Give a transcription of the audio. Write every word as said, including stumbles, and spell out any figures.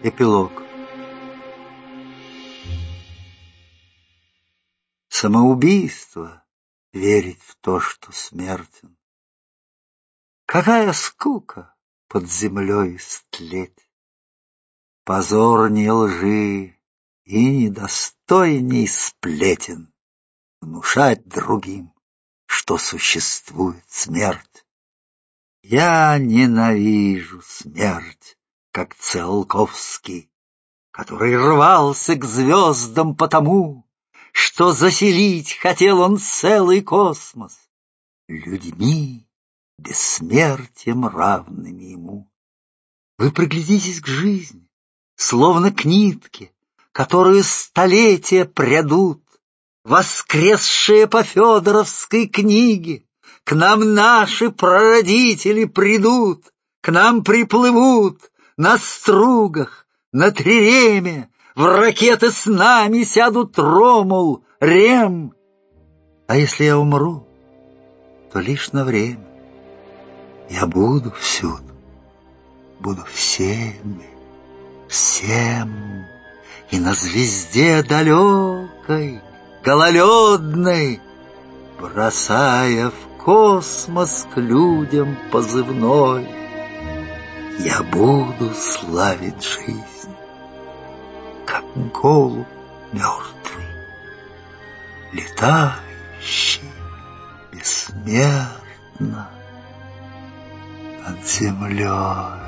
Эпилог. Самоубийство — верить в то, что смертен. Какая скука под землей истлеть! Позорней лжи и недостойней сплетен внушать другим, что существует смерть. Я ненавижу смерть, как Циолковский, который рвался к звездам потому, что заселить хотел он целый космос людьми, бессмертием равными ему. Вы приглядитесь к жизни, словно к нитке, которую столетия прядут, воскресшие по Федоровской книге. К нам наши прародители придут, к нам приплывут на стругах, на триреме, в ракеты с нами сядут Ромул, Рем. А если я умру, то лишь на время. Я буду всюду, буду всеми, всем, и на звезде далекой, гололедной, бросая в космос к людям позывной, я буду славить жизнь, как голубь мертвый, летающий бессмертно над землей.